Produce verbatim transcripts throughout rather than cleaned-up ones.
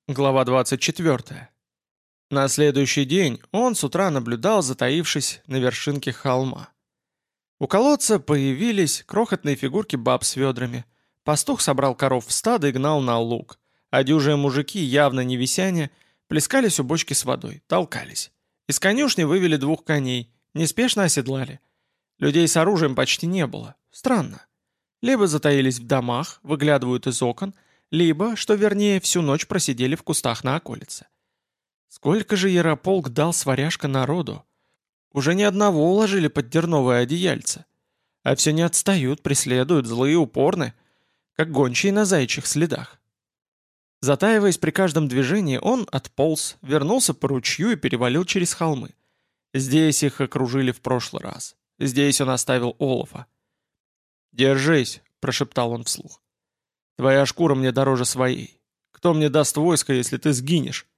Глава двадцать четвёртая. На следующий день он с утра наблюдал, затаившись на вершинке холма. У колодца появились крохотные фигурки баб с ведрами. Пастух собрал коров в стадо и гнал на луг. А дюжие мужики, явно не висяне, плескались у бочки с водой, толкались. Из конюшни вывели двух коней, неспешно оседлали. Людей с оружием почти не было. Странно. Либо затаились в домах, выглядывают из окон, либо, что вернее, всю ночь просидели в кустах на околице. Сколько же Ярополк дал сваряжка народу? Уже ни одного уложили под дерновое одеяльце. А все не отстают, преследуют, злые, упорны, как гончие на заячьих следах. Затаиваясь при каждом движении, он отполз, вернулся по ручью и перевалил через холмы. Здесь их окружили в прошлый раз. Здесь он оставил Олафа. «Держись», — прошептал он вслух. «Твоя шкура мне дороже своей. Кто мне даст войско, если ты сгинешь?»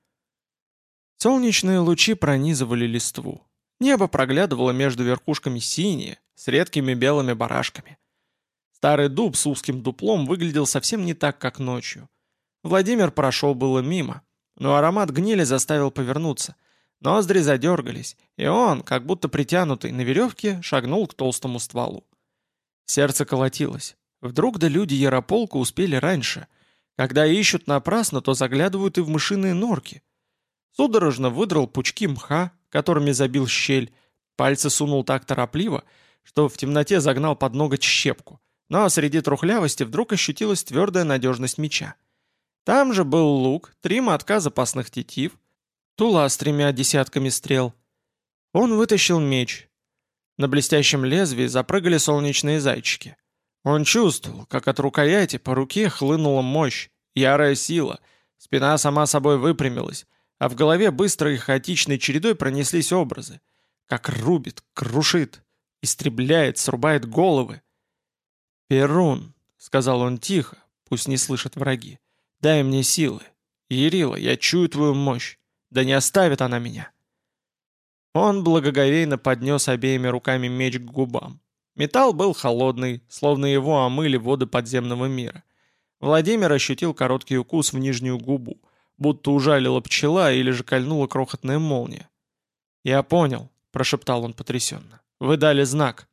Солнечные лучи пронизывали листву. Небо проглядывало между верхушками синее, с редкими белыми барашками. Старый дуб с узким дуплом выглядел совсем не так, как ночью. Владимир прошел было мимо, но аромат гнили заставил повернуться. Ноздри задергались, и он, как будто притянутый на веревке, шагнул к толстому стволу. Сердце колотилось. Вдруг да люди Ярополка успели раньше. Когда ищут напрасно, то заглядывают и в мышиные норки. Судорожно выдрал пучки мха, которыми забил щель, пальцы сунул так торопливо, что в темноте загнал под ноготь щепку, но среди трухлявости вдруг ощутилась твердая надежность меча. Там же был лук, три мотка запасных тетив, тула с тремя десятками стрел. Он вытащил меч. На блестящем лезвии запрыгали солнечные зайчики. Он чувствовал, как от рукояти по руке хлынула мощь, ярая сила, спина сама собой выпрямилась, а в голове быстрой и хаотичной чередой пронеслись образы. Как рубит, крушит, истребляет, срубает головы. «Перун», — сказал он тихо, пусть не слышат враги, — «дай мне силы. Ярила, я чую твою мощь. Да не оставит она меня». Он благоговейно поднес обеими руками меч к губам. Металл был холодный, словно его омыли воды подземного мира. Владимир ощутил короткий укус в нижнюю губу, будто ужалила пчела или же кольнула крохотная молния. «Я понял», — прошептал он потрясенно. «Вы дали знак».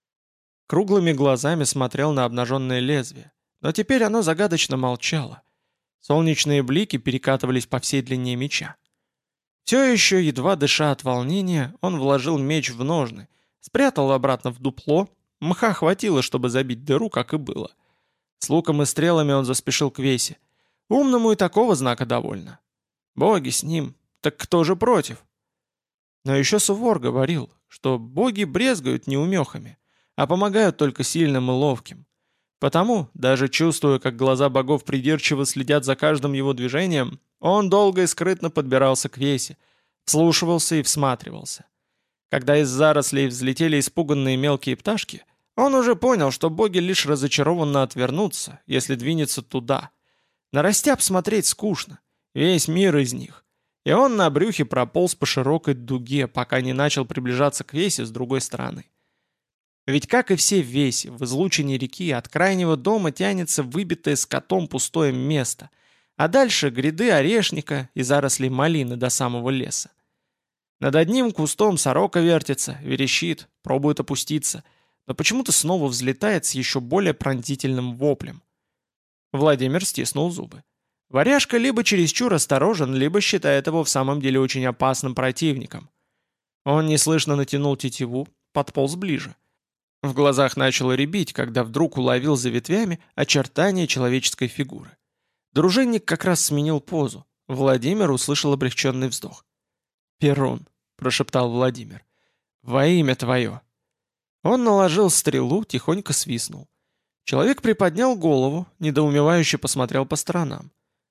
Круглыми глазами смотрел на обнаженное лезвие, но теперь оно загадочно молчало. Солнечные блики перекатывались по всей длине меча. Все еще, едва дыша от волнения, он вложил меч в ножны, спрятал обратно в дупло, мха хватило, чтобы забить дыру, как и было. С луком и стрелами он заспешил к Весе. Умному и такого знака довольно. Боги с ним, так кто же против? Но еще Сувор говорил, что боги брезгают неумехами, а помогают только сильным и ловким. Потому, даже чувствуя, как глаза богов придирчиво следят за каждым его движением, он долго и скрытно подбирался к Весе, вслушивался и всматривался. Когда из зарослей взлетели испуганные мелкие пташки, он уже понял, что боги лишь разочарованно отвернутся, если двинется туда. На растяб смотреть скучно, весь мир из них. И он на брюхе прополз по широкой дуге, пока не начал приближаться к Весе с другой стороны. Ведь, как и все в Весе, в излучине реки от крайнего дома тянется выбитое скотом пустое место, а дальше гряды орешника и заросли малины до самого леса. Над одним кустом сорока вертится, верещит, пробует опуститься, но почему-то снова взлетает с еще более пронзительным воплем. Владимир стиснул зубы. Варяжка либо чересчур осторожен, либо считает его в самом деле очень опасным противником. Он неслышно натянул тетиву, подполз ближе. В глазах начало рябить, когда вдруг уловил за ветвями очертания человеческой фигуры. Дружинник как раз сменил позу. Владимир услышал облегченный вздох. «Перун», — прошептал Владимир, — «во имя твое». Он наложил стрелу, тихонько свистнул. Человек приподнял голову, недоумевающе посмотрел по сторонам.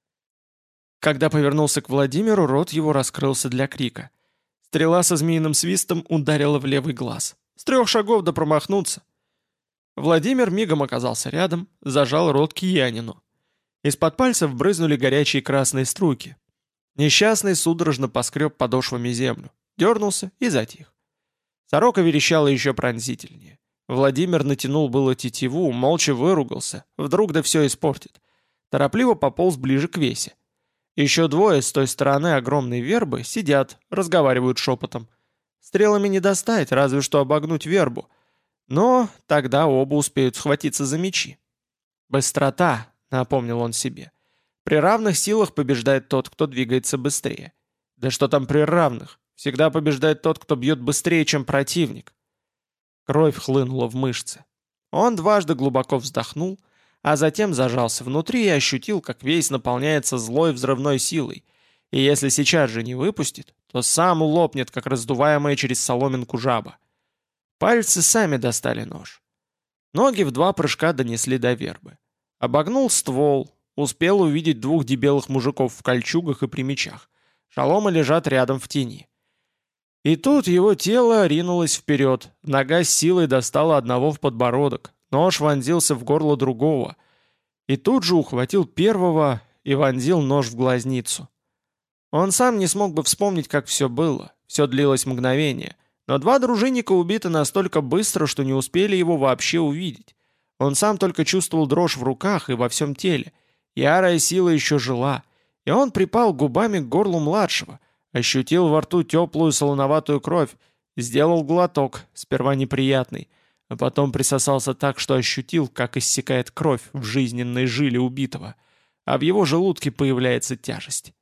Когда повернулся к Владимиру, рот его раскрылся для крика. Стрела со змеиным свистом ударила в левый глаз. С трех шагов да промахнуться. Владимир мигом оказался рядом, зажал рот киянину. Из-под пальцев брызнули горячие красные струйки. Несчастный судорожно поскреб подошвами землю, дернулся и затих. Сорока верещала еще пронзительнее. Владимир натянул было тетиву, молча выругался, вдруг да все испортит. Торопливо пополз ближе к Весе. Еще двое с той стороны огромной вербы сидят, разговаривают шепотом. Стрелами не достать, разве что обогнуть вербу. Но тогда оба успеют схватиться за мечи. «Быстрота», — напомнил он себе. «При равных силах побеждает тот, кто двигается быстрее». Да что там при равных? Всегда побеждает тот, кто бьет быстрее, чем противник. Кровь хлынула в мышцы. Он дважды глубоко вздохнул, а затем зажался внутри и ощутил, как весь наполняется злой взрывной силой. И если сейчас же не выпустит, то сам лопнет, как раздуваемая через соломинку жаба. Пальцы сами достали нож. Ноги в два прыжка донесли до вербы. Обогнул ствол, успел увидеть двух дебелых мужиков в кольчугах и при мечах. Шаломы лежат рядом в тени. И тут его тело ринулось вперед, нога с силой достала одного в подбородок, нож вонзился в горло другого. И тут же ухватил первого и вонзил нож в глазницу. Он сам не смог бы вспомнить, как все было, все длилось мгновение, но два дружинника убиты настолько быстро, что не успели его вообще увидеть. Он сам только чувствовал дрожь в руках и во всем теле. Ярая сила еще жила. И он припал губами к горлу младшего, ощутил во рту теплую солоноватую кровь, сделал глоток, сперва неприятный, а потом присосался так, что ощутил, как иссякает кровь в жизненной жиле убитого, а в его желудке появляется тяжесть.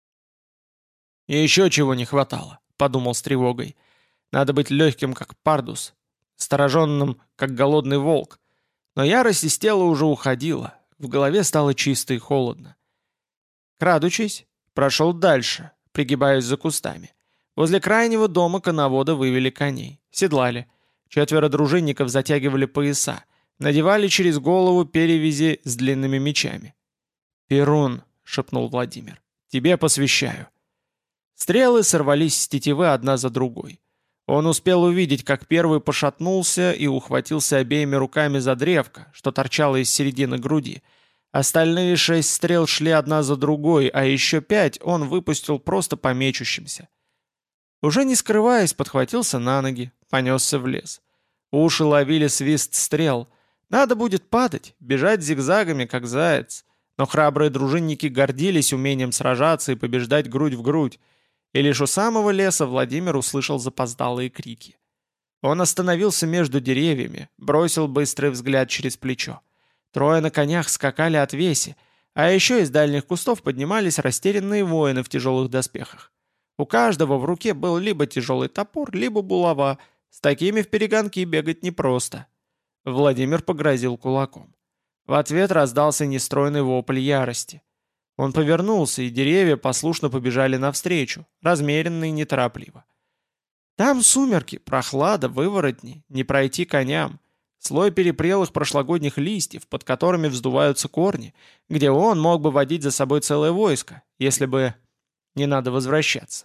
«И еще чего не хватало», — подумал с тревогой. «Надо быть легким, как пардус, стороженным, как голодный волк». Но ярость из тела уже уходила, в голове стало чисто и холодно. Крадучись, прошел дальше, пригибаясь за кустами. Возле крайнего дома коновода вывели коней, седлали. Четверо дружинников затягивали пояса, надевали через голову перевязи с длинными мечами. «Перун», — шепнул Владимир, — «тебе посвящаю». Стрелы сорвались с тетивы одна за другой. Он успел увидеть, как первый пошатнулся и ухватился обеими руками за древко, что торчало из середины груди. Остальные шесть стрел шли одна за другой, а еще пять он выпустил просто по мечущимся. Уже не скрываясь, подхватился на ноги, понесся в лес. Уши ловили свист стрел. Надо будет падать, бежать зигзагами, как заяц. Но храбрые дружинники гордились умением сражаться и побеждать грудь в грудь. И лишь у самого леса Владимир услышал запоздалые крики. Он остановился между деревьями, бросил быстрый взгляд через плечо. Трое на конях скакали от веси, а еще из дальних кустов поднимались растерянные воины в тяжелых доспехах. У каждого в руке был либо тяжелый топор, либо булава. С такими в перегонки бегать непросто. Владимир погрозил кулаком. В ответ раздался нестройный вопль ярости. Он повернулся, и деревья послушно побежали навстречу, размеренно и неторопливо. Там сумерки, прохлада, выворотни, не пройти коням. Слой перепрелых прошлогодних листьев, под которыми вздуваются корни, где он мог бы водить за собой целое войско, если бы не надо возвращаться.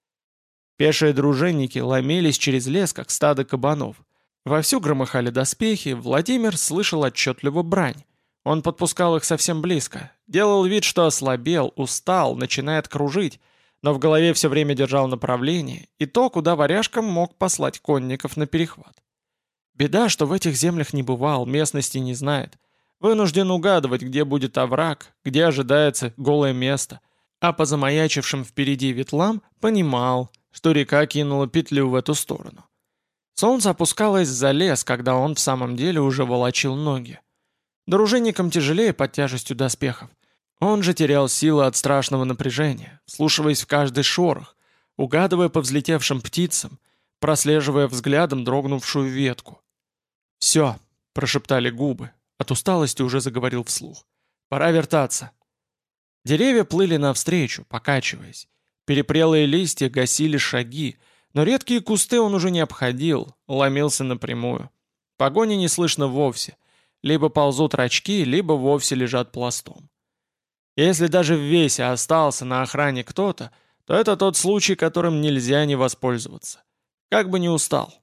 Пешие дружинники ломились через лес, как стадо кабанов. Вовсю громыхали доспехи, Владимир слышал отчетливо брань. Он подпускал их совсем близко, делал вид, что ослабел, устал, начинает кружить, но в голове все время держал направление и то, куда варяжкам мог послать конников на перехват. Беда, что в этих землях не бывал, местности не знает. Вынужден угадывать, где будет овраг, где ожидается голое место. А по замаячившим впереди ветлам понимал, что река кинула петлю в эту сторону. Солнце опускалось за лес, когда он в самом деле уже волочил ноги. Дружинникам тяжелее под тяжестью доспехов. Он же терял силы от страшного напряжения, вслушиваясь в каждый шорох, угадывая по взлетевшим птицам, прослеживая взглядом дрогнувшую ветку. «Все», — прошептали губы, от усталости уже заговорил вслух. «Пора вертаться». Деревья плыли навстречу, покачиваясь. Перепрелые листья гасили шаги, но редкие кусты он уже не обходил, ломился напрямую. Погони не слышно вовсе. Либо ползут рачки, либо вовсе лежат пластом. Если даже в весе остался на охране кто-то, то это тот случай, которым нельзя не воспользоваться. Как бы не устал.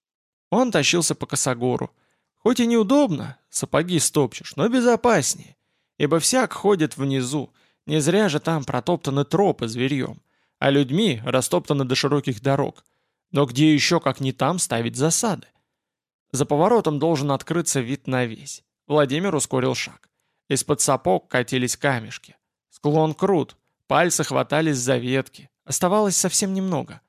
Он тащился по косогору. Хоть и неудобно, сапоги стопчешь, но безопаснее. Ибо всяк ходит внизу, не зря же там протоптаны тропы зверьем, а людьми растоптаны до широких дорог. Но где еще, как не там, ставить засады? За поворотом должен открыться вид на весь. Владимир ускорил шаг. Из-под сапог катились камешки. Склон крут, пальцы хватались за ветки, оставалось совсем немного.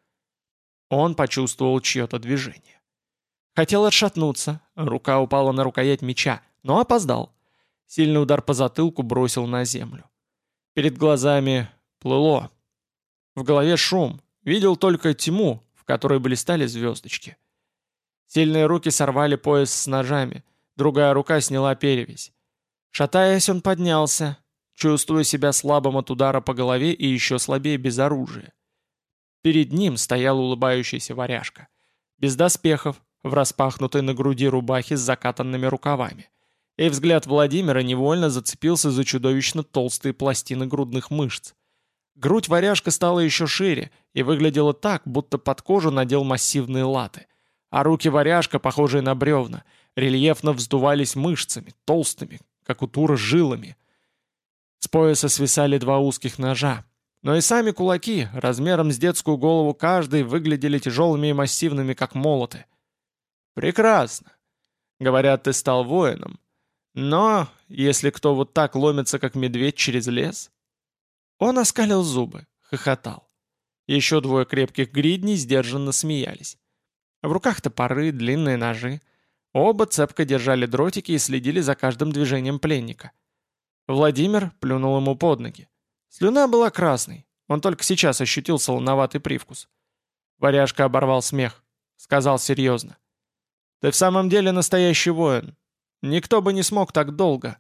Он почувствовал чье-то движение. Хотел отшатнуться, рука упала на рукоять меча, но опоздал. Сильный удар по затылку бросил на землю. Перед глазами плыло. В голове шум, видел только тьму, в которой блистали звездочки. Сильные руки сорвали пояс с ножами, другая рука сняла перевязь. Шатаясь, он поднялся, чувствуя себя слабым от удара по голове и еще слабее без оружия. Перед ним стоял улыбающийся варяжка. Без доспехов, в распахнутой на груди рубахе с закатанными рукавами. И взгляд Владимира невольно зацепился за чудовищно толстые пластины грудных мышц. Грудь варяжка стала еще шире и выглядела так, будто под кожу надел массивные латы. А руки варяжка, похожие на бревна, рельефно вздувались мышцами, толстыми, как у тура, жилами. С пояса свисали два узких ножа. Но и сами кулаки, размером с детскую голову каждый, выглядели тяжелыми и массивными, как молоты. «Прекрасно. Говорят, ты стал воином. Но если кто вот так ломится, как медведь через лес...» Он оскалил зубы, хохотал. Еще двое крепких гридней сдержанно смеялись. В руках топоры, длинные ножи. Оба цепко держали дротики и следили за каждым движением пленника. Владимир плюнул ему под ноги. Слюна была красной, он только сейчас ощутил солоноватый привкус. Варяжка оборвал смех, сказал серьезно. «Ты в самом деле настоящий воин. Никто бы не смог так долго.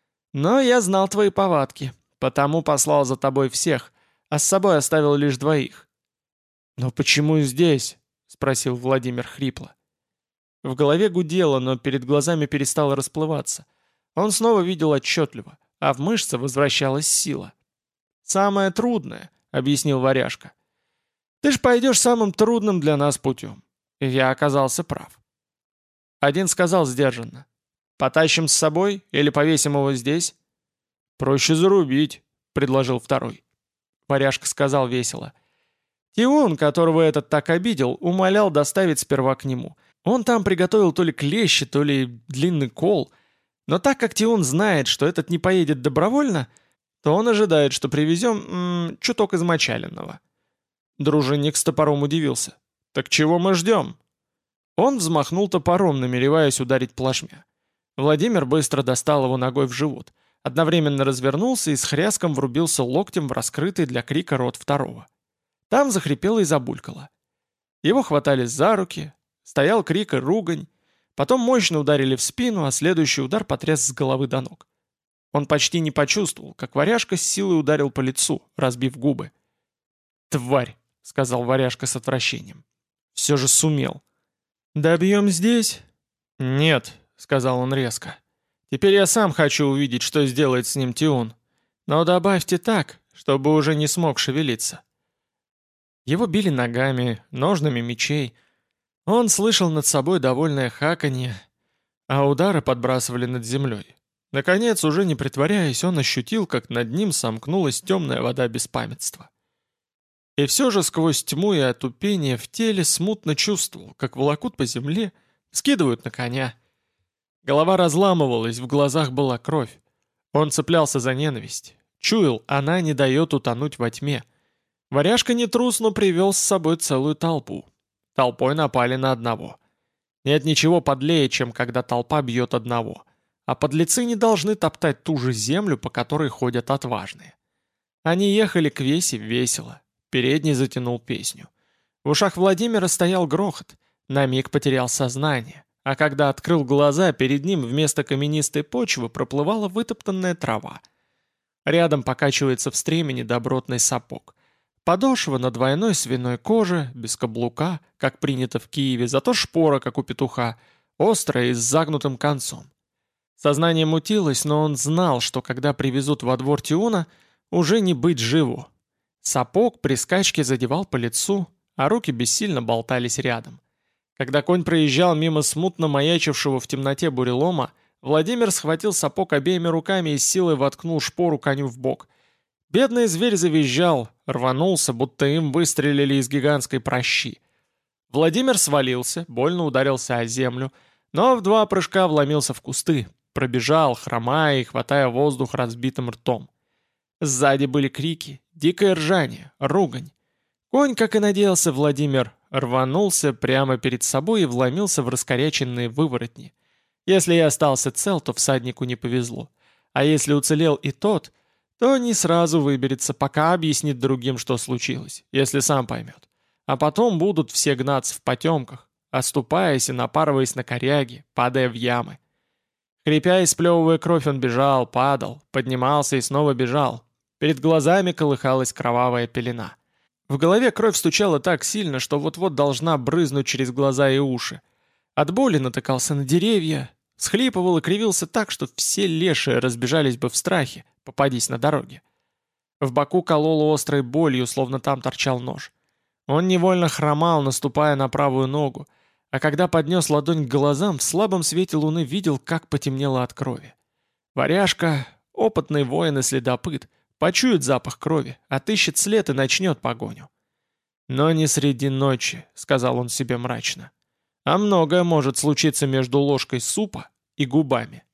Но я знал твои повадки, потому послал за тобой всех, а с собой оставил лишь двоих». «Но почему здесь?» — спросил Владимир хрипло. В голове гудело, но перед глазами перестало расплываться. Он снова видел отчетливо, а в мышце возвращалась сила. «Самое трудное», — объяснил варяжка. «Ты ж пойдешь самым трудным для нас путем». И я оказался прав. Один сказал сдержанно. «Потащим с собой или повесим его здесь?» «Проще зарубить», — предложил второй. Варяжка сказал весело. Тиун, которого этот так обидел, умолял доставить сперва к нему. Он там приготовил то ли клещи, то ли длинный кол. Но так как Тиун знает, что этот не поедет добровольно, то он ожидает, что привезем м, чуток измочаленного. Дружинник с топором удивился. «Так чего мы ждем?» Он взмахнул топором, намереваясь ударить плашмя. Владимир быстро достал его ногой в живот, одновременно развернулся и с хряском врубился локтем в раскрытый для крика рот второго. Там захрипело и забулькало. Его хватали за руки, стоял крик и ругань, потом мощно ударили в спину, а следующий удар потряс с головы до ног. Он почти не почувствовал, как варяжка с силой ударил по лицу, разбив губы. «Тварь!» — сказал варяжка с отвращением. «Все же сумел». «Добьем здесь?» «Нет», — сказал он резко. «Теперь я сам хочу увидеть, что сделает с ним Тиун. Но добавьте так, чтобы уже не смог шевелиться». Его били ногами, ножными мечей. Он слышал над собой довольное хаканье, а удары подбрасывали над землей. Наконец, уже не притворяясь, он ощутил, как над ним сомкнулась темная вода беспамятства. И все же сквозь тьму и отупение в теле смутно чувствовал, как волокут по земле, скидывают на коня. Голова разламывалась, в глазах была кровь. Он цеплялся за ненависть. Чуял, она не дает утонуть во тьме. Варяжка не трус, но привел с собой целую толпу. Толпой напали на одного. Нет ничего подлее, чем когда толпа бьет одного. А подлецы не должны топтать ту же землю, по которой ходят отважные. Они ехали к весе весело. Передний затянул песню. В ушах Владимира стоял грохот. На миг потерял сознание. А когда открыл глаза, перед ним вместо каменистой почвы проплывала вытоптанная трава. Рядом покачивается в стремени добротный сапог. Подошва на двойной свиной коже, без каблука, как принято в Киеве, зато шпора, как у петуха, острая и с загнутым концом. Сознание мутилось, но он знал, что когда привезут во двор Тиуна, уже не быть живу. Сапог при скачке задевал по лицу, а руки бессильно болтались рядом. Когда конь проезжал мимо смутно маячившего в темноте бурелома, Владимир схватил сапог обеими руками и с силой воткнул шпору коню в бок. Бедный зверь завизжал, рванулся, будто им выстрелили из гигантской пращи. Владимир свалился, больно ударился о землю, но в два прыжка вломился в кусты, пробежал, хромая и хватая воздух разбитым ртом. Сзади были крики, дикое ржание, ругань. Конь, как и надеялся Владимир, рванулся прямо перед собой и вломился в раскоряченные выворотни. Если и остался цел, то всаднику не повезло. А если уцелел и тот, то не сразу выберется, пока объяснит другим, что случилось, если сам поймет. А потом будут все гнаться в потемках, оступаясь и напарываясь на коряги, падая в ямы. Хрипя и сплевывая кровь, он бежал, падал, поднимался и снова бежал. Перед глазами колыхалась кровавая пелена. В голове кровь стучала так сильно, что вот-вот должна брызнуть через глаза и уши. От боли натыкался на деревья, схлипывал и кривился так, что все лешие разбежались бы в страхе, попадись на дороге. В боку кололо острой болью, словно там торчал нож. Он невольно хромал, наступая на правую ногу, а когда поднес ладонь к глазам, в слабом свете луны видел, как потемнело от крови. Варяжка, опытный воин и следопыт, почует запах крови, отыщет след и начнет погоню. «Но не среди ночи», — сказал он себе мрачно. «А многое может случиться между ложкой супа и губами».